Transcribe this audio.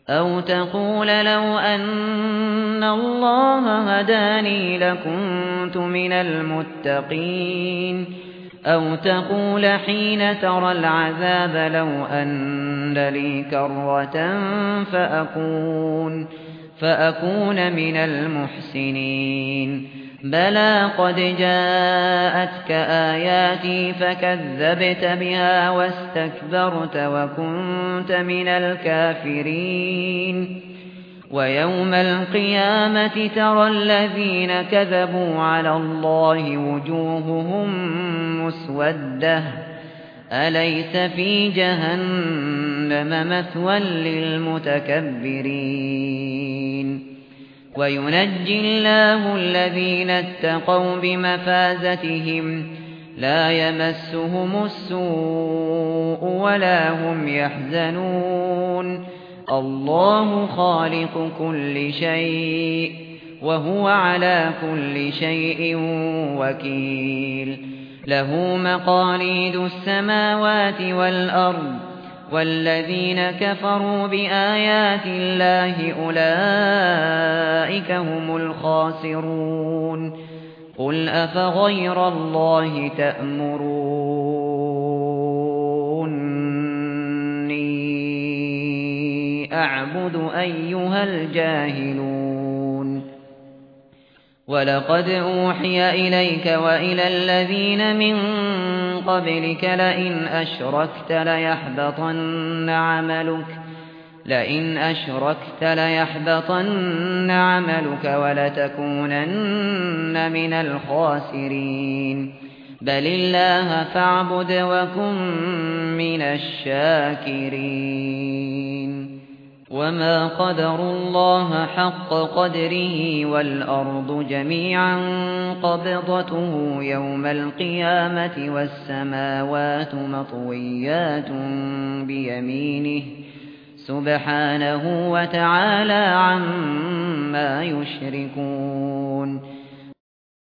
أو تقول لو أن الله هداني لكنت من المتقين أو تقول حين ترى العذاب لو أن لي كرة فأكون من المحسنين بلى قد جاءتك آياتي فكذبت بها واستكبرت وكنت من الكافرين ويوم القيامة ترى الذين كذبوا على الله وجوههم مسودة أليس في جهنم مثوى للمتكبرين وينجي الله الذين اتقوا بمفازتهم لا يمسهم السوء ولا هم يحزنون الله خالق كل شيء وهو على كل شيء وكيل له مقاليد السماوات والأرض والذين كفروا بآيات الله أولئك هم الخاسرون قل أفغير الله تأمروني أعبد أيها الجاهلون ولقد أوحي إليك وإلى الذين من قبلك لئن أشركت ليحبطن عملك ولتكونن من الخاسرين بل الله فاعبد وكن من الشاكرين وما قدروا الله حق قدره والأرض جميعا قبضته يوم القيامة والسماوات مطويات بيمينه سبحانه وتعالى عما يشركون